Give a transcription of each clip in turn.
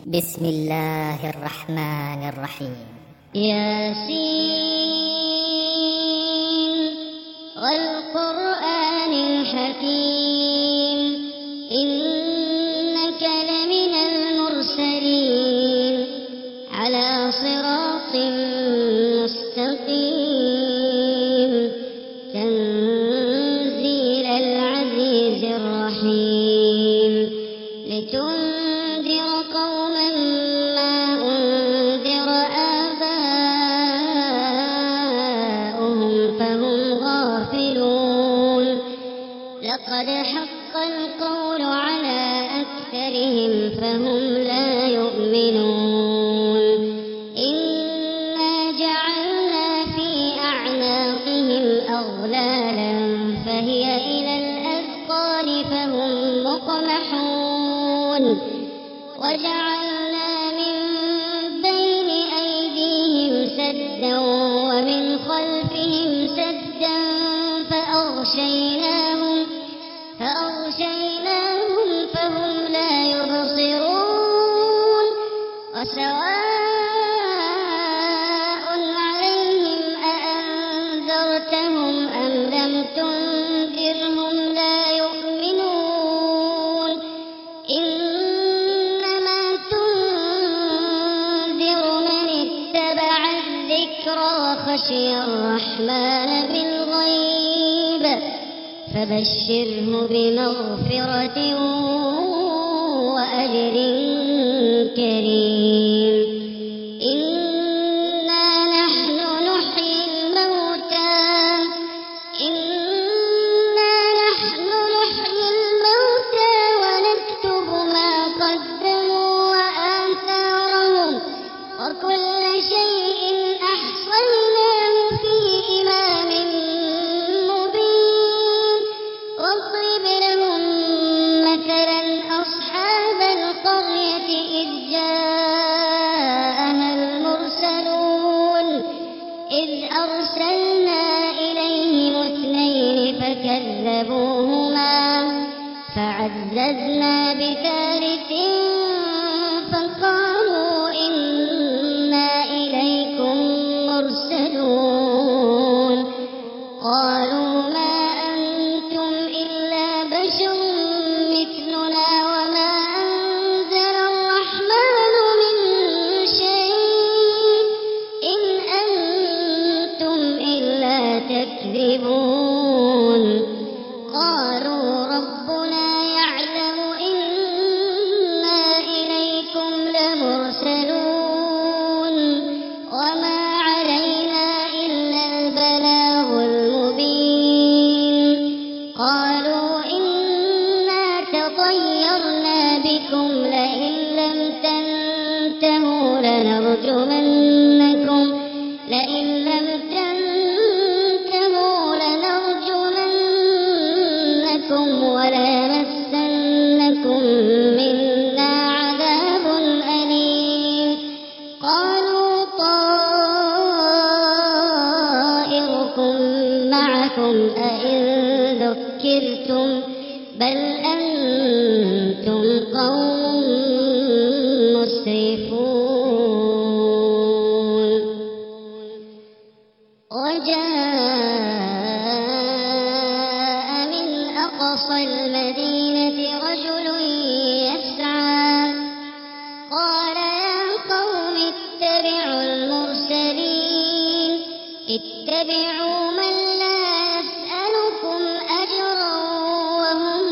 بسم الله الرحمن الرحيم. ياسين والقرآن الحكيم إنك لمن المرسلين على صراط مستقيم تنزيل العزيز الرحيم لتنذر قوما ما أنذر آباؤهم فهم غافلون لقد حق القول على أكثرهم فهم لا يؤمنون إنا جعلنا في أعناقهم أغلالا فهي إلى الأذقان فهم مقمحون وجعلنا من بين أيديهم سدا ومن خلفهم سدا فأغشيناهم فهم لا يبصرون وسواء عليهم أأنذرتهم أم لم تنذرهم لا يؤمنون إنما تنذر من اتبع الذكر وخشي الرحمن بالغيب فبشره بمغفرة وأجر كريم إنا نحن نحيي الموتى ونكتب ما قدموا وآثارهم وكل شيء أحصيناه في إمام مبين واضرب لهم مثلا أصحاب القرية إذ جاءها المرسلون إذ أرسلنا إليهم 2 فكذبوهما فعززنا بثالث فقالوا إنا إليكم مرسلون قالوا ما أنتم إلا بشر مثلنا وما أنزل الرحمن من شيء إن أنتم إلا تكذبون قالوا ربنا يعلم إنا إليكم لمرسلون وما علينا إلا البلاغ المبين قالوا إنا تطيرنا بكم لئن لم تنتهوا لنرجمنكم وليمسنكم منا عذاب أليم قالوا طائركم معكم أئن ذكرتم بل أنتم قوم مسرفون وجاء من أقصى المدينة رجل يسعى قال يا قوم اتبعوا المرسلين اتبعوا من لا يسألكم أجرا وهم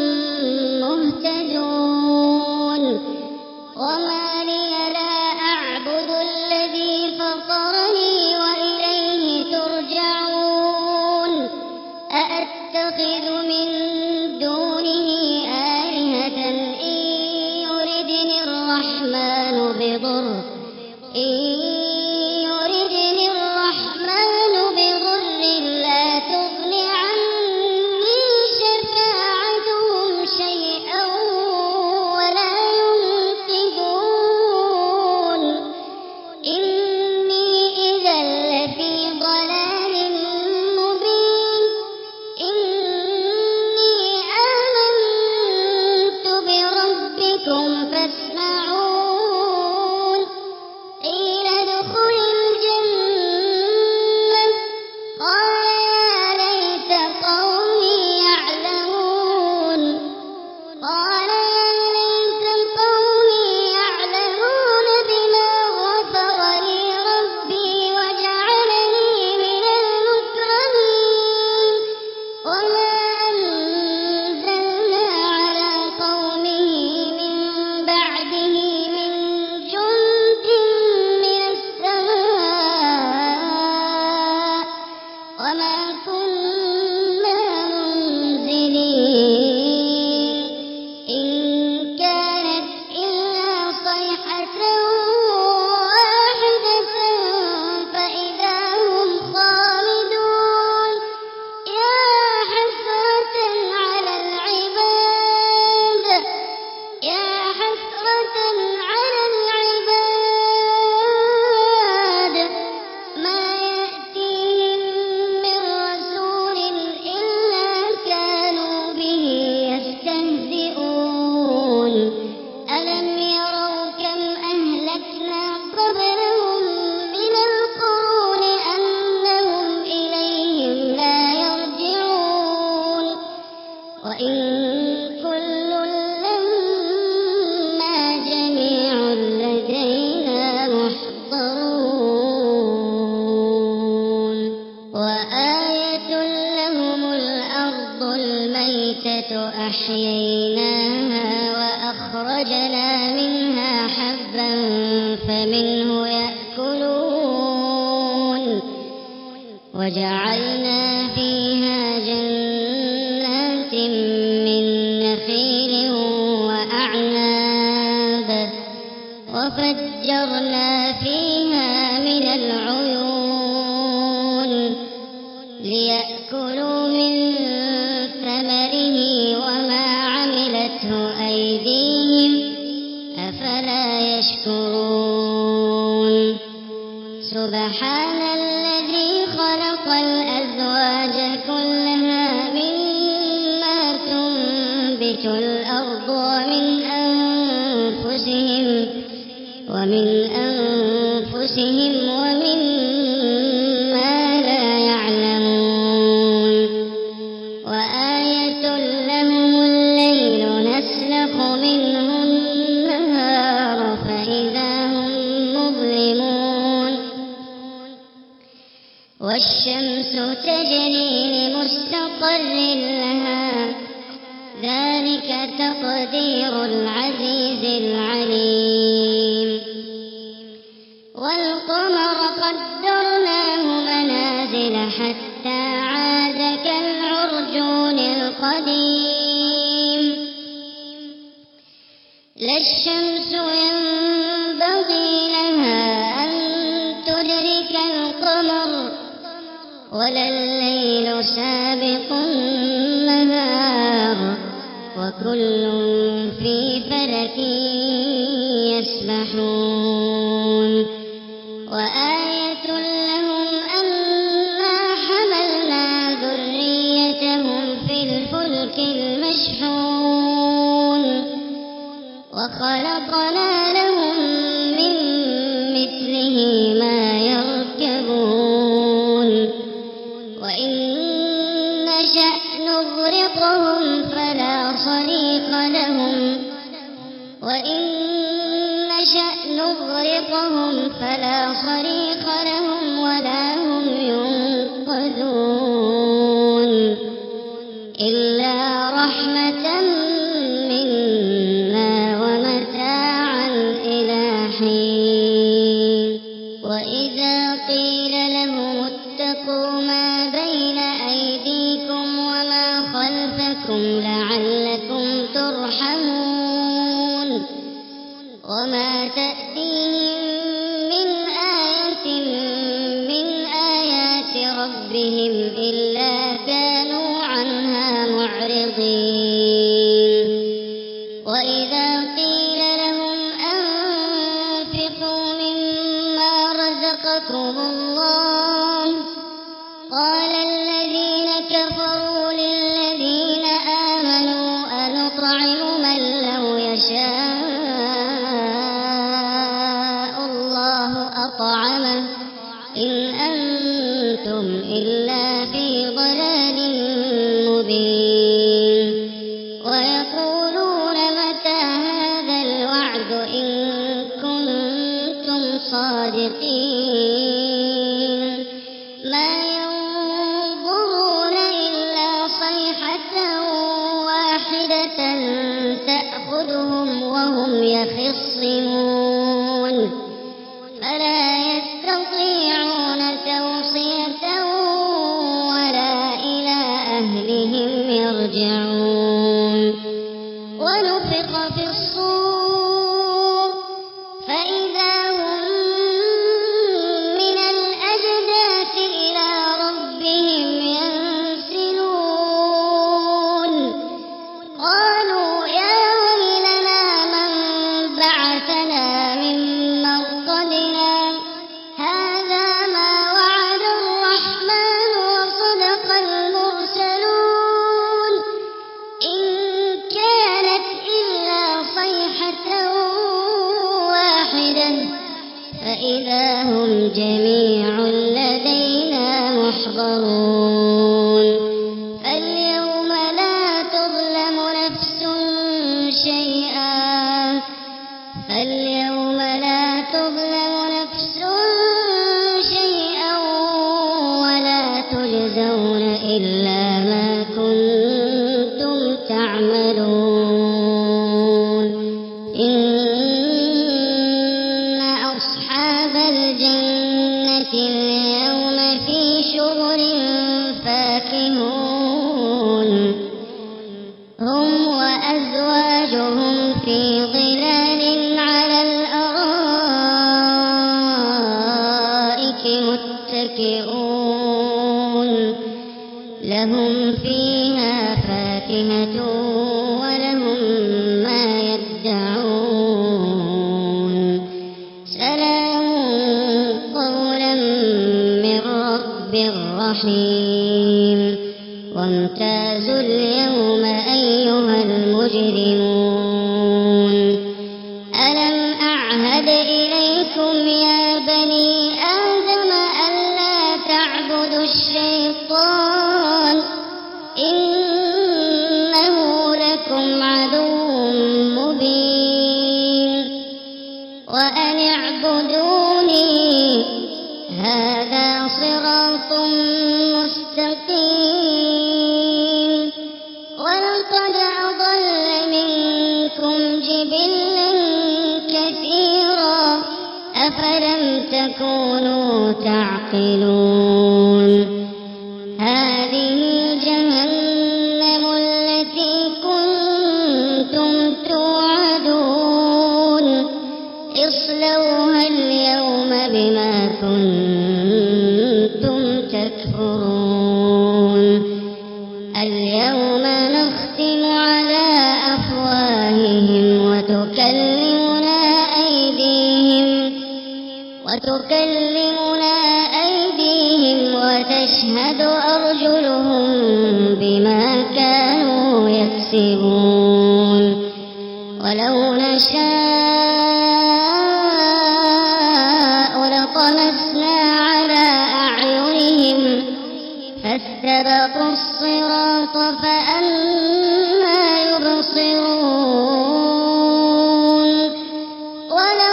مهتدون وما لي لا أعبد الذي فطرني وإليه ترجعون أأتخذ من دونه آلهة إن يردني الرحمن بضر لا تغن عني شفاعتهم شيئا ولا ينقذون إني إذا لفي ضلال مبين إني آمنت بربكم فاسمعون فمنه يأكلون وجعلنا فيها جنات من نخيل وأعناب وفجرنا فيها من العيون ليأكلوا من ثمره وما عملته أيديهم أفلا يشكرون سبحان الذي خلق الأزواج كلها مما تنبت الأرض ومن أنفسهم ومما لا يعلمون وآية لهم الليل نسلخ منه النهار فإذا هم مظلمون والشمس تجري لمستقر لها ذلك تقدير العزيز العليم والقمر قدرناه منازل حتى عاد كالعرجون القديم لا الشمس ينبغي لها أن تدرك القمر ولا الليل سابق النهار وكل في فلك يسبحون وآية لهم أنا حملنا ذريتهم في الفلك المشحون وخلقنا لهم من مثله ما يركبون وإن نشأ نغرقهم فلا صريخ لهم ولا هم ينقذون إلا رحمة منا ومتاعا إلى حين وإذا قيل لهم اتقوا ما بين أيديكم وما خلفكم لعلكم ترحمون وما تأتيهم من آية من آيات ربهم إلا كانوا عنها معرضين وإذا قيل لهم أنفقوا مما رزقكم الله قال الذين كفروا للذين آمنوا أنطعم من لو يشاء الله أطعمه إن أنتم إلا في ضلال مبين ويقولون متى هذا الوعد إن كنتم صادقين ما ينظرون إلا صيحة واحدة تأخذهم وهم يخصمون فلا يستطيعون توصية ولا إلى أهلهم يرجعون ونفخ في الصور فإذا هم من الأجداث إلى ربهم ينسلون قالوا يا ويلنا من بعثنا من مرقدنا هذا ما وعد الرحمن وصدق المرسلون إن كانت إلا صيحة واحدة فإذا هم جميع لدينا محضرون فاليوم لا تظلم نفس شيئا ولا تجزون إلا ما كنتم تعملون إن متكئون لهم فيها فاكهة ولهم ما يدعون سلام قولا من رب رحيم وامتازوا اليوم أيها المجرمون ألم أعهد إليكم يا بني آدم ألا تعبدوا الشيطان إنه لكم عدو مبين وأن اعبدوني هذا صراط مستقيم ولقد أضل منكم جبلا كثيرا أفلم تكونوا تعقلون هذه جهنم التي كنتم توعدون اصلوها اليوم بما كنتم تكفرون اليوم نختم على أفواههم وتكلمنا أيديهم وتشهد أرجلهم بما كانوا يكسبون ولو نشاء لطمسنا على أعينهم فاستبقوا الصراط فأنى يبصرون ولو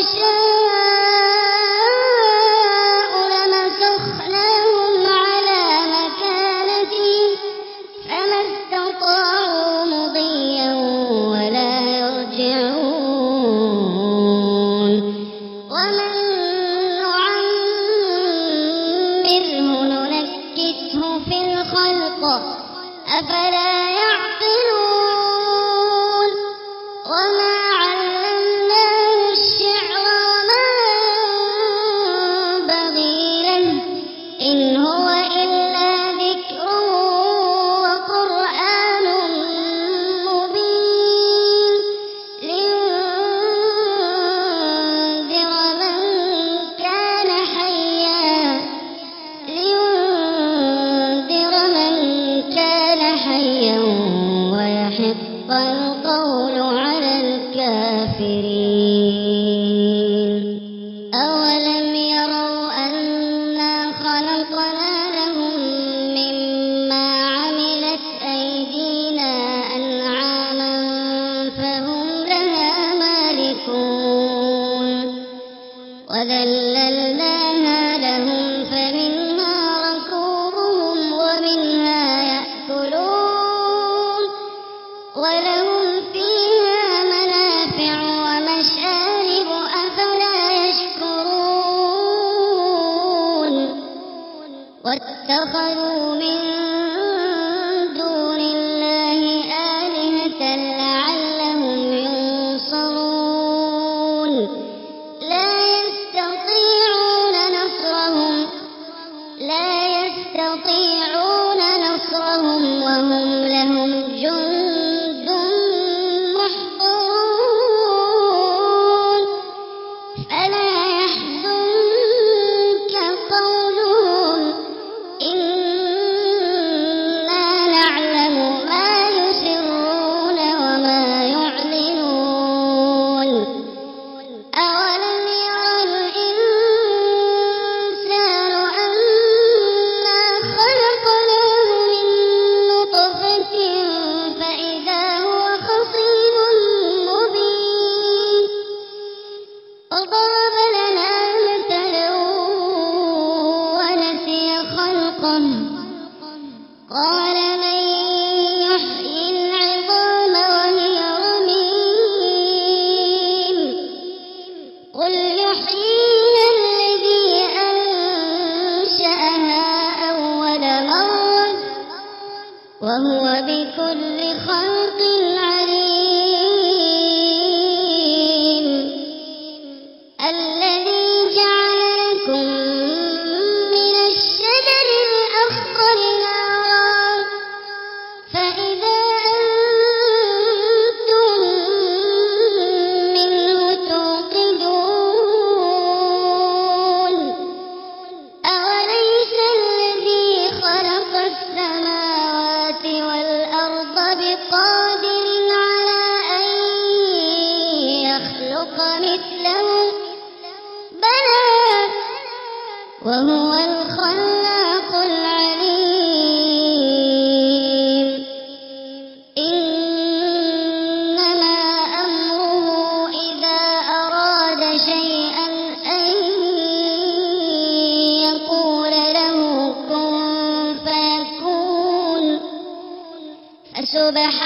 نشاء لمسخناهم على مكانتهم فما استطاعوا مضيا ولا يرجعون ومن نعمره ننكسه في الخلق أفلا يعقلون وما علمناه الشعر وما ينبغي له إن هو إلا ذكر وقرآن مبين لينذر من كان حيا ويحق القول على الكافرين أولم يروا أنا خلقنا لهم مما عملت أيدينا أنعاما فهم لها مالكون وذللناها لهم فمنها ركوبهم ومنها يأكلون ولهم فيها منافع ومشارب أفلا يشكرون واتخذوا من دون الله آلهة لعلهم ينصرون لا يستطيعون نصرهم وهم لهم جند محضرون فلا يحزنك قولهم إنا نعلم ما يسرون وما يعلنون أولم ير الإنسان أنا خلقناه من نطفة فإذا هو خصيم مبين وضرب لنا مثلا ونسي خلقه قال من يحيي العظام وهي رميم قل يحييها الذي أنشأها أول مرة وهو بكل خلق عليم الذي جعل لكم من مثلهم بلى وهو الخلاق العليم إنما أمره إذا أراد شيئا أن يقول له كن فيكون فسبحان